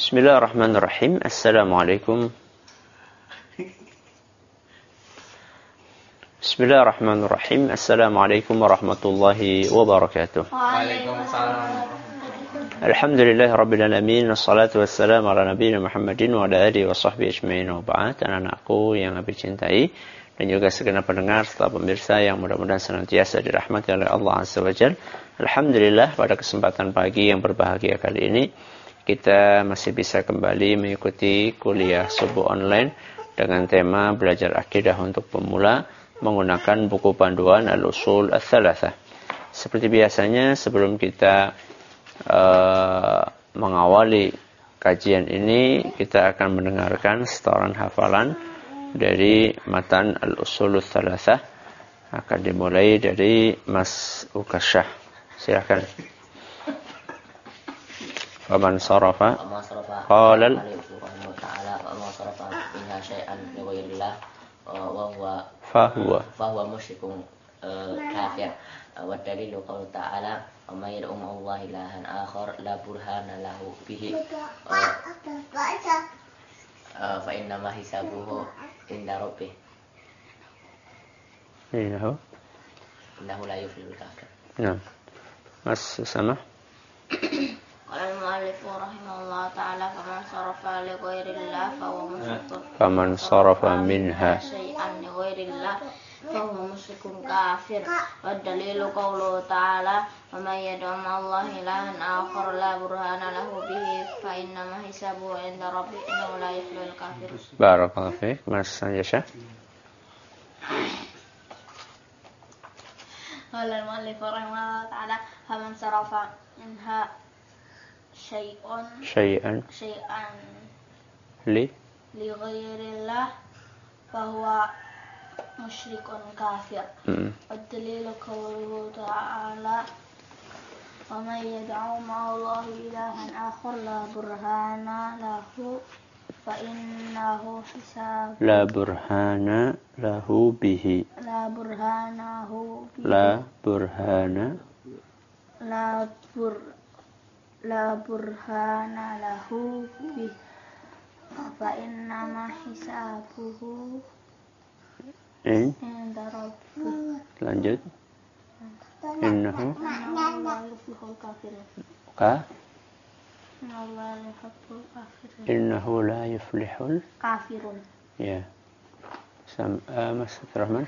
Bismillahirrahmanirrahim. Assalamualaikum. Bismillahirrahmanirrahim. Assalamualaikum warahmatullahi wabarakatuh. Waalaikumsalam. Alhamdulillahirabbil alamin. Wassalatu wassalamu ala nabiyina Muhammadin wa ala alihi wa sahbihi ajmain wa ba'd. Anak-anakku yang Nabi cintai dan juga segenap pendengar serta pemirsa yang mudah-mudahan senantiasa dirahmati oleh Allah Azza wa Jalla. Alhamdulillah, pada kesempatan pagi yang berbahagia kali ini kita masih bisa kembali mengikuti kuliah subuh online dengan tema belajar akidah untuk pemula menggunakan buku panduan Al-Usul Ats-Tsalatsah. Seperti biasanya sebelum kita mengawali kajian ini, kita akan mendengarkan setoran hafalan dari matan Al-Usul Ats-Tsalatsah. Akan dimulai dari Mas Ukasyah. Silakan. Faman sarafa qala fahuwa musyrikun kafir. Wa dalilu qaul ta'ala wa may yad'u ma'allahi ilahan akhar la burhana lahu bihi fa inna ma hisabuhu inda rabbih innahu la yuflihul kafir. Nah, Mas Usama. Qala al-mu'allif rahimahullah ta'ala faman sarafa li ghairillah fa huwa musyrikun. Faman sarafa minha syai'an li ghairillah fa huwa musyrikun kafir. Wa dalilu qauluhu ta'ala wa may yad'u ma'allahi ilahan akhar la burhana lahu bihi fa inna ma hisabuhu 'inda rabbih innahu la yuflihul kafir. Barakallahu fiik. Mas Sanjasha. Qala al-mu'allif rahimahullah ta'ala faman sarafa minha syai'an li ghairillah fahuwa musyrikun kafir. Ad-dalilu qawluhu ta'ala wa may yad'u ma'allahi ilahan akhar la burhana lahu fa innahu hisab la burhana lahu bihi la burhana lahu bih fa inna ma hisabuhu inda rabbih. Lanjut. Innahu la yuflihul kafirun. Innahu la yuflihul kafirun. Ya. Mas Rahman.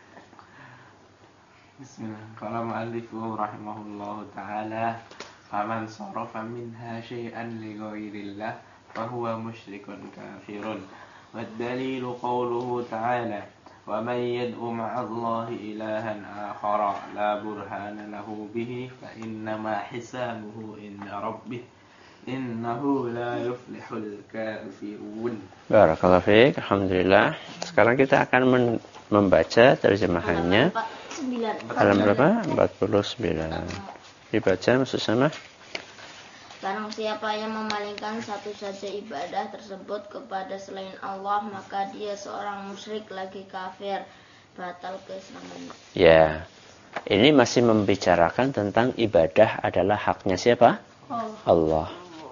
Bismillah. Qala mu'allifu rahimahullahu ta'ala faman sarafa minha syai'an li ghairillah fahuwa musyrikun kafirun. Wad dalilu qawluhu ta'ala wa may yad'u ma'allahi ilahan akhara la burhana lahu bihi fa innama hisabuhu inda rabbih innahu la yuflihul kafirun. Barakallahu fiik. Alhamdulillah. Sekarang kita akan membaca terjemahannya. Halaman berapa? 49. Dibaca maksud sama. Barang siapa yang memalingkan satu saja ibadah tersebut kepada selain Allah, maka dia seorang musyrik lagi kafir, batal keislamannya. Ya. Ini masih membicarakan tentang ibadah adalah haknya siapa? Allah.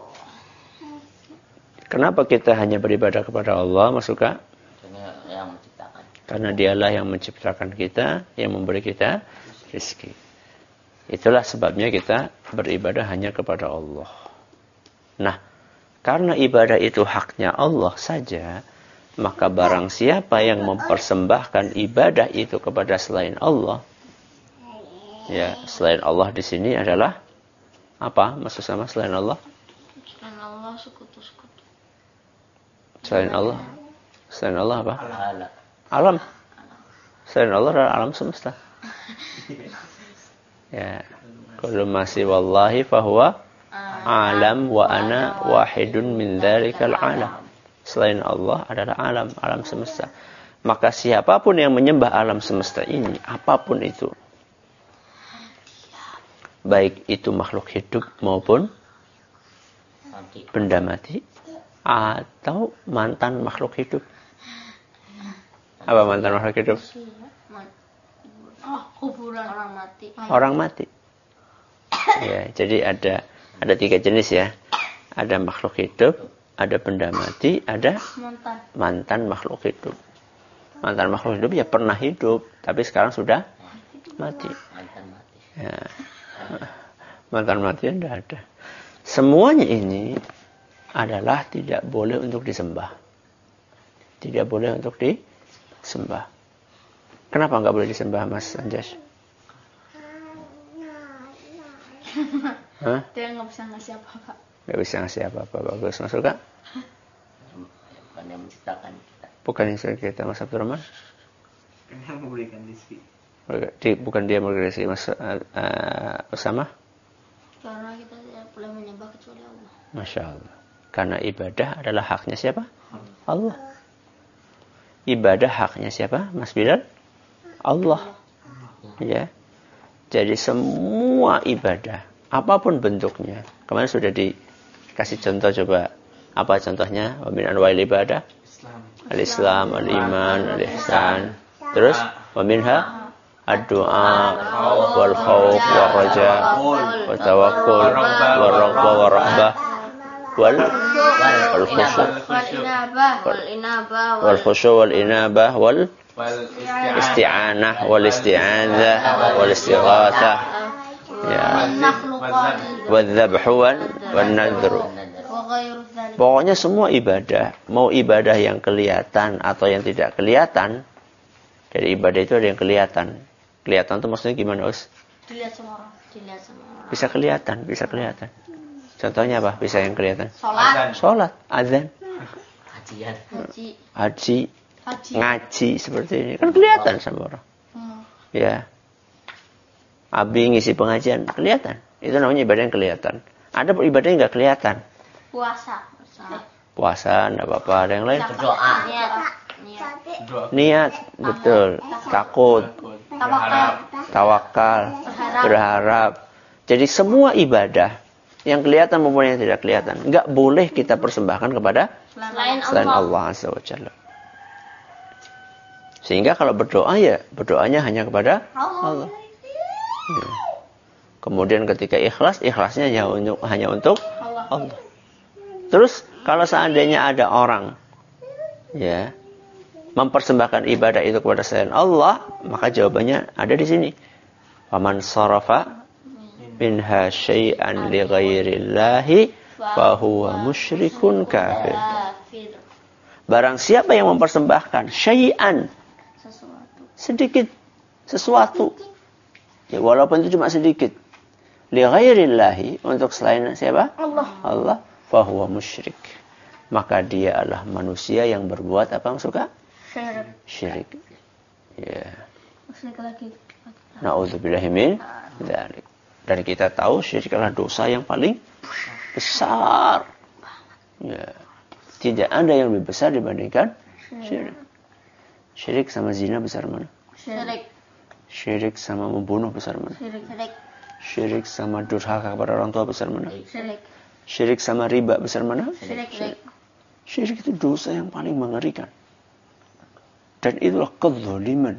Kenapa kita hanya beribadah kepada Allah, Mas Suka? Karena dialah yang menciptakan kita, yang memberi kita rezeki. Itulah sebabnya kita beribadah hanya kepada Allah. Nah, karena ibadah itu haknya Allah saja, maka barang siapa yang mempersembahkan ibadah itu kepada selain Allah, ya, selain Allah di sini adalah apa? Maksud sama selain Allah? Selain Allah sekutu-sekutu. Selain Allah apa? Alam. Selain Allah adalah alam semesta. Ya, kullu ma siwallahi fahuwa alam wa ana wahidun min dzalikal alam. Selain Allah adalah alam semesta. Maka siapapun yang menyembah alam semesta ini, apapun itu, baik itu makhluk hidup maupun benda mati atau mantan makhluk hidup. Apa mantan makhluk hidup? Kuburan orang mati. Orang mati. Ya, jadi ada 3 jenis ya. ada makhluk hidup, ada benda mati, ada Mantan. mantan makhluk hidup. Mantan makhluk hidup ya pernah hidup, tapi sekarang sudah mati. Mantan mati. Ya. Mantan mati tidak ada. Semuanya ini adalah tidak boleh untuk disembah. Tidak boleh untuk disembah. Kenapa nggak boleh disembah, Mas Anjas? Hah? Dia nggak bisa ngasih apa-apa. Nggak bisa ngasih apa-apa. Bagus, masuk Kak? Bukan yang menciptakan kita. Bukan yang sudah kita, Mas Abdurrahman? Yang memberikan rezeki. Bukan dia memberi rezeki, Mas Usama? Karena kita tidak boleh menyembah kecuali Allah. Masya Allah. Karena ibadah adalah haknya siapa? Allah. Ibadah haknya siapa, Mas Bilal? Allah. Ya. Jadi semua ibadah, apapun bentuknya. Kemarin sudah dikasih contoh, coba. Apa contohnya? Wa min anwa'il ibadah? Al-Islam, al-Iman, al-Ihsan. Terus, wa minha ad-du'a, wal khawf, wal raja, wal tawakkul, wal raghbah, wal rahbah, wal khusyu', wal khusyu' wal inabah, wal isti'anah, wal isti'adzah, wal istighatsah, ya, wal dzabhu, wal nadhru. Pokoknya semua ibadah, mau ibadah yang kelihatan atau yang tidak kelihatan. Dari ibadah itu ada yang kelihatan. Kelihatan itu maksudnya gimana, Us? Dilihat sama orang. Dilihat sama orang. Bisa kelihatan, bisa kelihatan. Contohnya apa? Bisa yang kelihatan. Sholat. Sholat, azan, Kajian. Haji. haji, Haji. ngaji seperti ini. Kan kelihatan sama orang. Ya. Abi ngisi pengajian, kelihatan. Itu namanya ibadah yang kelihatan. Ada ibadah yang nggak kelihatan. Puasa. Puasa, enggak apa-apa. Ada yang lain? Berdoa. Niat, betul. Takut, tawakal, berharap. Jadi semua ibadah yang kelihatan maupun yang tidak kelihatan, nggak boleh kita persembahkan kepada selain Allah Azza wa Jalla. Sehingga kalau berdoa ya berdoanya hanya kepada Allah. Ya. Kemudian ketika ikhlas, ikhlasnya hanya untuk Allah. Terus kalau seandainya ada orang ya mempersembahkan ibadah itu kepada selain Allah, maka jawabannya ada di sini. Faman sarafa minha syai'an li ghairillahi fa huwa musyrikun kafir. Barang siapa yang mempersembahkan syai'an, sedikit sesuatu, ya walaupun itu cuma sedikit, li ghairillahi, untuk selain siapa? Allah. Fa huwa musyrik. Maka dia adalah manusia yang berbuat apa yang suka? Syirik. Ya. Na'udzubillahi min dzalik. Dan kita tahu syirik adalah dosa yang paling besar. Ya. Tidak ada yang lebih besar dibandingkan syirik. Syirik sama zina besar mana? Syirik. Syirik sama membunuh besar mana? Syirik. Syirik sama durhaka kepada orang tua besar mana? Syirik. Syirik sama riba besar mana? Syirik. Syirik itu dosa yang paling mengerikan. Dan itulah kezaliman.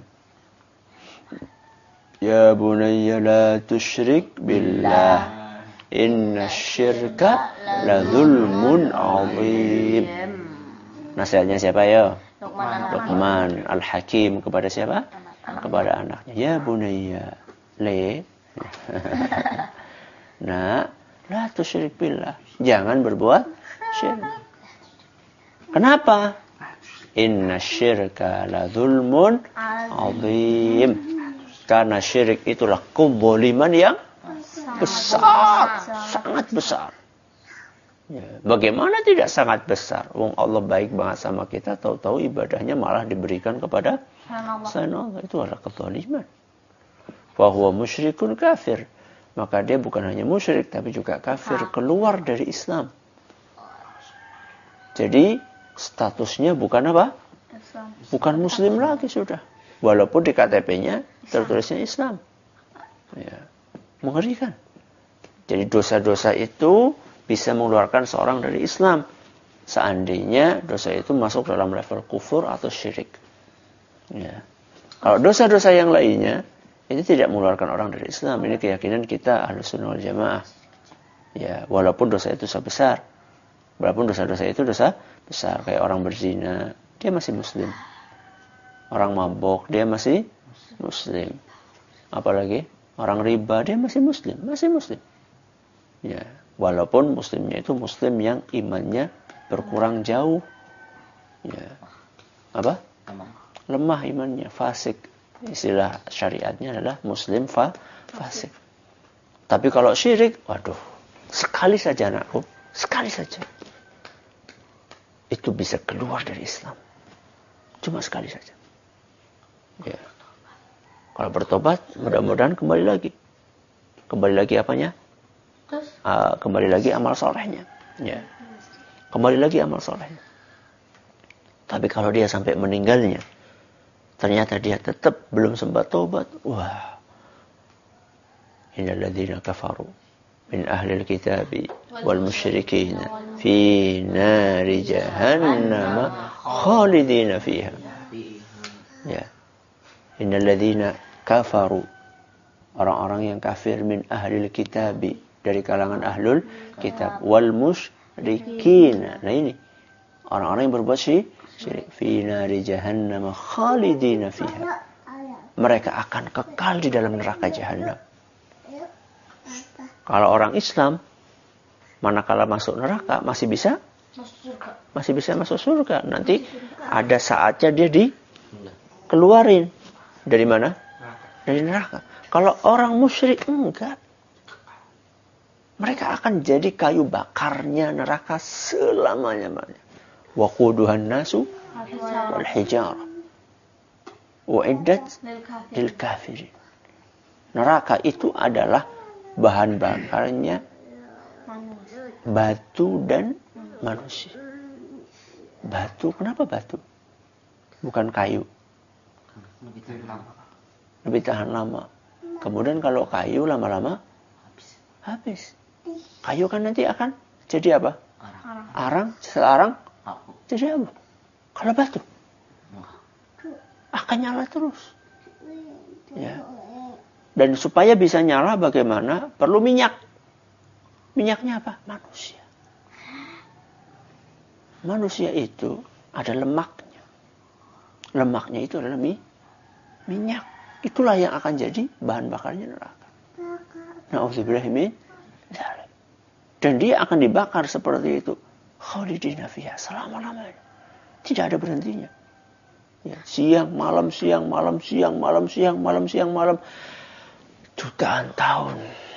Ya bunayya la tusyrik billah. Inna syirka la zulmun azim. Nasihatnya siapa ya? Luqman Al-Hakim kepada siapa? Kepada anaknya. Ya bunayya. Nah, la tusyrik billah. Jangan berbuat syirik. Kenapa? Inna syirka la zulmun azim. Karena syirik itulah kezaliman yang besar, sangat besar. Ya, bagaimana tidak sangat besar? Wong Allah baik banget sama kita, tahu-tahu ibadahnya malah diberikan kepada selain Allah. Itu adalah kezaliman. Fa huwa musyrikun kafir. Maka dia bukan hanya musyrik tapi juga kafir, keluar dari Islam. Jadi statusnya bukan apa? Bukan muslim lagi sudah. Walaupun di KTP-nya tertulisnya Islam. Ya. Mengerikan. Jadi dosa-dosa itu bisa mengeluarkan seorang dari Islam. Seandainya dosa itu masuk dalam level kufur atau syirik. Ya. Kalau dosa-dosa yang lainnya, itu tidak mengeluarkan orang dari Islam. Ini keyakinan kita Ahlus Sunnah wal Jamaah. Ya, walaupun dosa itu dosa besar. Walaupun dosa-dosa itu dosa besar. Kayak orang berzina, dia masih muslim. Orang mabok, dia masih muslim. Apalagi orang riba, dia masih muslim. Ya, walaupun muslimnya itu muslim yang imannya berkurang jauh. Ya. Apa? Lemah imannya, fasik. Istilah syariatnya adalah muslim fasik. Tapi kalau syirik, waduh, sekali saja anakku, sekali saja, itu bisa keluar dari Islam. Cuma sekali saja. Ya. Kalau bertobat, mudah-mudahan kembali lagi. Kembali lagi apanya? Kembali lagi amal solehnya. Ya. Kembali lagi amal solehnya. Tapi kalau dia sampai meninggalnya, ternyata dia tetap belum sempat tobat, wah. Innal ladzina kafaru min ahlil kitabi wal musyrikin fi nari jahannam khalidina fiha. Ya. Innal ladzina kafaru, orang-orang yang kafir, min ahlil kitabi, dari kalangan ahlul kitab, wal musyrikin. Nah ini orang-orang yang berbuat syirik, fi nari jahannam khalidina fiha. Mereka akan kekal di dalam neraka jahanam. Kalau orang Islam, manakala masuk neraka masih bisa masuk surga. Nanti ada saatnya dia dikeluarin dari mana? Dari neraka. Kalau orang musyrik enggak. Mereka akan jadi kayu bakarnya neraka selamanya-lamanya. Waquduhan nasu wal hijarah. Uiddat lil kafirin. Neraka itu adalah bahan bakarnya batu dan manusia. Batu, kenapa batu? Bukan kayu. Lebih tahan lama. Kemudian kalau kayu lama-lama habis. Kayu kan nanti akan jadi apa? Arang. Setelah arang jadi apa? Kalau batu akan nyala terus. Ya. Dan supaya bisa nyala bagaimana? Perlu minyak. Minyaknya apa? Manusia. Manusia itu ada lemaknya. Lemaknya itu adalah minyak. Itulah yang akan jadi bahan bakarnya neraka. Na'udzubillah min dzalik. Dan dia akan dibakar seperti itu. Khalidina fiha, selama-lamanya. Tidak ada berhentinya. Ya, siang, malam, siang, malam, siang, malam, siang, malam, siang, malam. Jutaan tahun.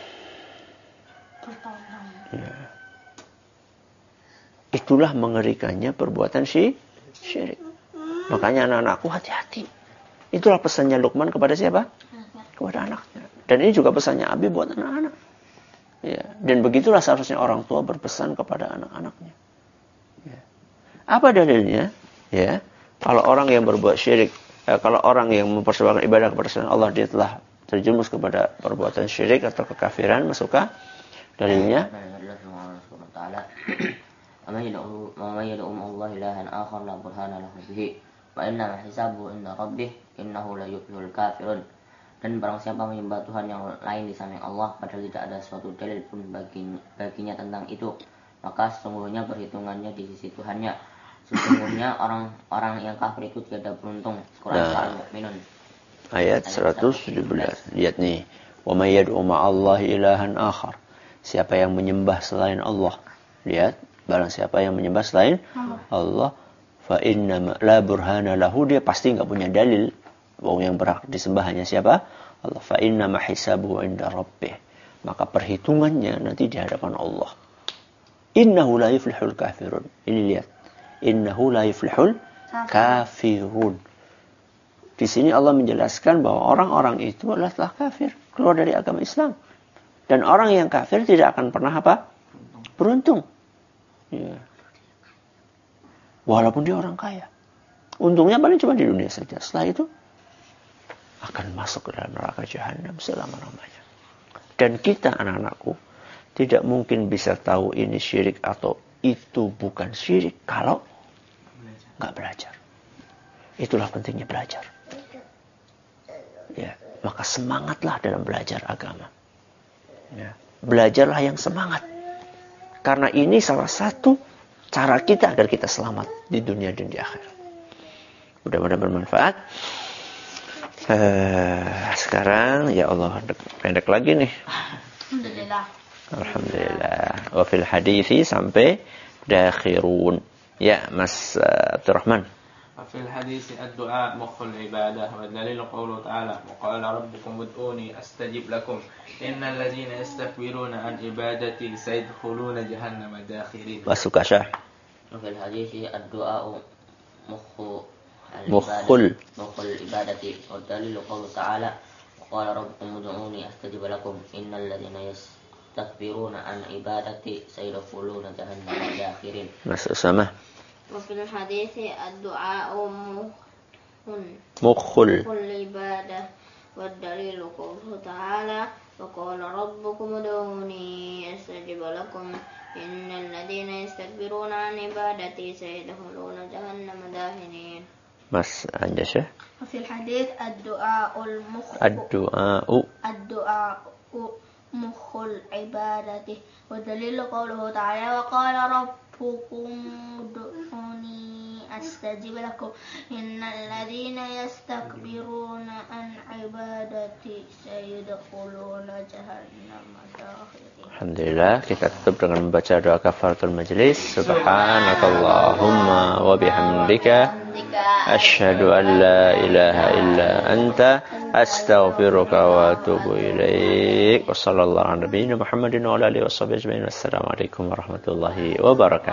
Ya. Itulah mengerikannya perbuatan syirik. Makanya anak-anakku hati-hati. Itulah pesannya Luqman kepada siapa? Kepada anaknya. Dan ini juga pesannya Abi buat anak-anak. Ya. Dan begitulah seharusnya orang tua berpesan kepada anak-anaknya. Ya. Apa dalilnya? Ya. Kalau orang yang berbuat syirik, kalau orang yang mempersembahkan ibadah kepada selain Allah, dia telah terjerumus kepada perbuatan syirik atau kekafiran, masukah? Dalilnya? Dan barang siapa menyembah Tuhan yang lain di samping Allah, padahal tidak ada suatu dalil pun baginya tentang itu, maka sesungguhnya perhitungannya di sisi Tuhannya. Sesungguhnya orang-orang yang kafir itu tidak ada beruntung. Quran Surah Al-Mu'minun. Ayat 117. Lihat nih. Wa may yad'u ma'allahi ilahan akhar. Siapa yang menyembah selain Allah. Lihat. Barang siapa yang menyembah selain Allah. Fa inna la burhana lahu. Dia pasti enggak punya dalil. Bahwa yang berhak disembah hanya siapa? Allah. Fa inna ma hisabuhu inda rabbih. Maka perhitungannya nanti di hadapan Allah. Innahu la yuflihul kafirun. Ini lihat. Innahu la yuflihul kafirun. Di sini Allah menjelaskan bahwa orang-orang itu adalah telah kafir, keluar dari agama Islam. Dan orang yang kafir tidak akan pernah apa? Beruntung. Ya. Walaupun dia orang kaya. Untungnya paling cuma di dunia saja. Setelah itu akan masuk ke dalam neraka jahanam selama-lamanya. Dan kita anak-anakku tidak mungkin bisa tahu ini syirik atau itu bukan syirik kalau nggak belajar. Itulah pentingnya belajar. Ya, maka semangatlah dalam belajar agama. Ya, belajarlah yang semangat. Karena ini salah satu cara kita agar kita selamat di dunia dan di akhirat. Mudah-mudahan bermanfaat. Sekarang ya Allah pendek lagi nih. Alhamdulillah. Wa fil hadithi sampai dakhirun. Ya, Mas Abdurrahman. وفي الحديث الدعاء مخ العبادة والدليل قوله تعالى وقال ربكم ادعوني أستجب لكم إن الذين يستكبرون عن عبادتي سيدخلون جهنم داخرين. Masuk Syah. وفي الحديث الدعاء مخ العبادة والدليل قوله تعالى وقال ربكم ادعوني أستجب لكم إن الذين يستكبرون عن عبادتي سيدخلون جهنم داخرين. Mas Usama. وفي الحديث الدعاء مخ العبادة والدليل قوله تعالى وقال ربكم ادعوني أستجب لكم إن الذين يستكبرون عن عبادتي سيدخلون جهنم داخرين. Mas Anjasya. وفي الحديث الدعاء مخ العبادة والدليل قوله تعالى وقال ربكم ادعوني أستجب لكم إن الذين يستكبرون عن عبادتي سيدخلون جهنم داخرين. Alhamdulillah, kita tutup dengan membaca doa kafaratul majlis. Subhanakallahumma wa bihamdika asyhadu an la ilaha illa anta astaghfiruka wa atubu ilaik. Wassallallahu ala nabiyyina Muhammadin wa ala alihi washabihi ajmain. Wassalamualaikum warahmatullahi wabarakatuh.